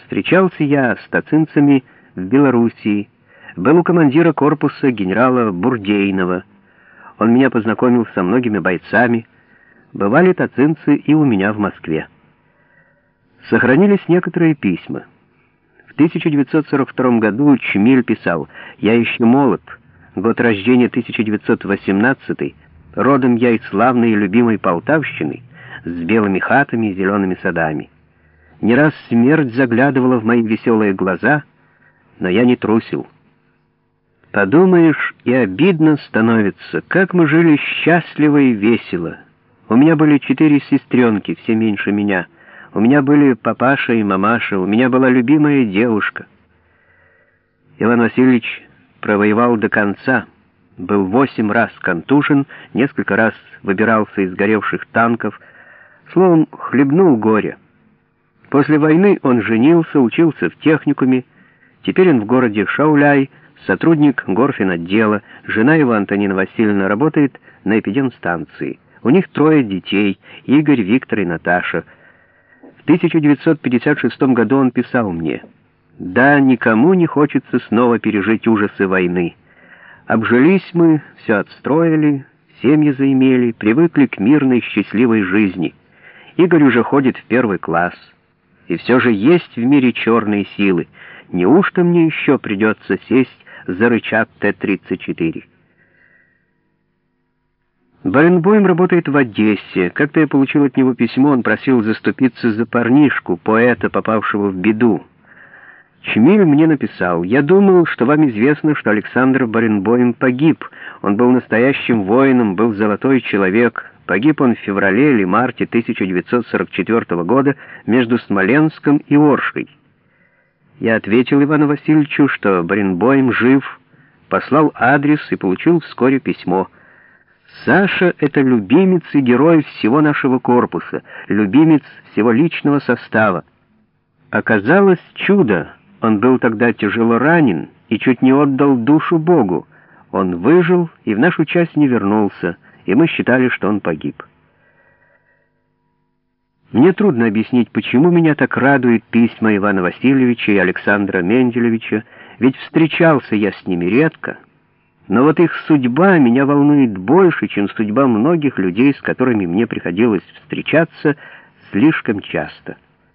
Встречался я с тацинцами в Белоруссии, был у командира корпуса генерала Бурдейнова. Он меня познакомил со многими бойцами. Бывали тацинцы и у меня в Москве. Сохранились некоторые письма. В 1942 году Чмиль писал: «Я еще молод, год рождения 1918, родом я из славной и любимой Полтавщины, с белыми хатами и зелеными садами. Не раз смерть заглядывала в мои веселые глаза, но я не трусил. Подумаешь, и обидно становится, как мы жили счастливо и весело. У меня были 4 сестренки, все меньше меня. У меня были папаша и мамаша, у меня была любимая девушка». Иван Васильевич провоевал до конца, был 8 раз контужен, несколько раз выбирался из горевших танков, словом, хлебнул горе. После войны он женился, учился в техникуме, теперь он в городе Шауляй, сотрудник горфинотдела, жена его, Антонина Васильевна, работает на эпидемстанции. У них 3 детей, Игорь, Виктор и Наташа. В 1956 году он писал мне: «Да, никому не хочется снова пережить ужасы войны. Обжились мы, все отстроили, семьи заимели, привыкли к мирной, счастливой жизни. Игорь уже ходит в 1 класс. И все же есть в мире черные силы. Неужто мне еще придется сесть за рычаг Т-34?» Баренбойм работает в Одессе. Как-то я получил от него письмо, он просил заступиться за парнишку, поэта, попавшего в беду. Чмиль мне написал: «Я думал, что вам известно, что Александр Баренбойм погиб. Он был настоящим воином, был золотой человек. Погиб он в феврале или марте 1944 года между Смоленском и Оршей». Я ответил Ивану Васильевичу, что Баренбойм жив, послал адрес и получил вскоре письмо. «Саша — это любимец и герой всего нашего корпуса, любимец всего личного состава. Оказалось чудо, он был тогда тяжело ранен и чуть не отдал душу Богу. Он выжил и в нашу часть не вернулся, и мы считали, что он погиб». Мне трудно объяснить, почему меня так радуют письма Ивана Васильевича и Александра Менделевича, ведь встречался я с ними редко. Но вот их судьба меня волнует больше, чем судьба многих людей, с которыми мне приходилось встречаться слишком часто.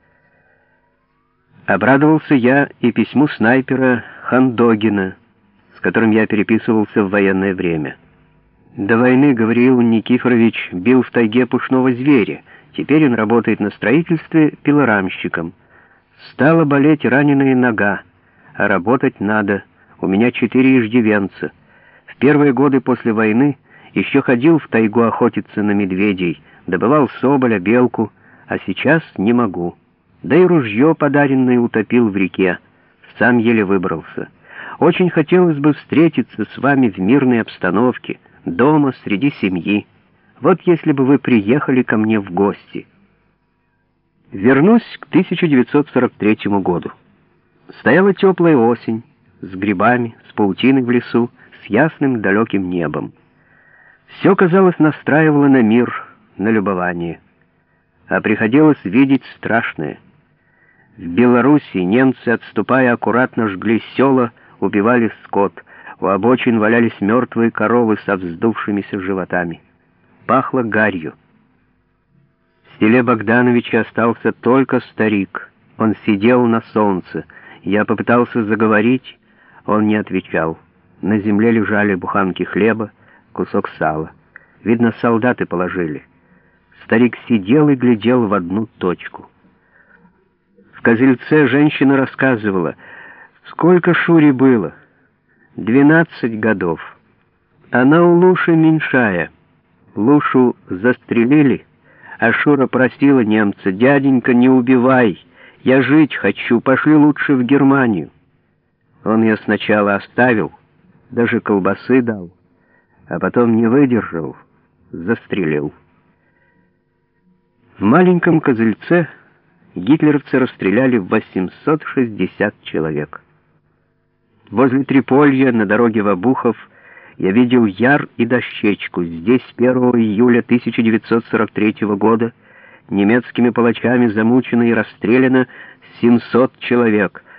Обрадовался я и письму снайпера Хандогина, с которым я переписывался в военное время. До войны Гавриил Никифорович бил в тайге пушного зверя. Теперь он работает на строительстве пилорамщиком. Стала болеть раненая нога, а работать надо. У меня 4 иждивенца. В первые годы после войны еще ходил в тайгу охотиться на медведей, добывал соболя, белку, а сейчас не могу. Да и ружье подаренное утопил в реке, сам еле выбрался. Очень хотелось бы встретиться с вами в мирной обстановке, дома, среди семьи. Вот если бы вы приехали ко мне в гости». Вернусь к 1943 году. Стояла теплая осень, с грибами, с паутиной в лесу, с ясным далеким небом. Все, казалось, настраивало на мир, на любование. А приходилось видеть страшное. В Белоруссии немцы, отступая, аккуратно жгли села, убивали скот. У обочин валялись мертвые коровы со вздувшимися животами. Пахло гарью. В селе Богдановича остался только старик. Он сидел на солнце. Я попытался заговорить, он не отвечал. На земле лежали буханки хлеба, кусок сала. Видно, солдаты положили. Старик сидел и глядел в одну точку. В Козельце женщина рассказывала, сколько Шуре было. 12 годов. Она у Луши меньшая. Лушу застрелили, а Шура просила немца: «Дяденька, не убивай, я жить хочу, пошли лучше в Германию». Он ее сначала оставил, даже колбасы дал, а потом не выдержал, застрелил. В маленьком Козельце гитлеровцы расстреляли 860 человек. Возле Триполья на дороге в Обухов я видел яр и дощечку. Здесь 1 июля 1943 года немецкими палачами замучена и расстреляна 700 человек.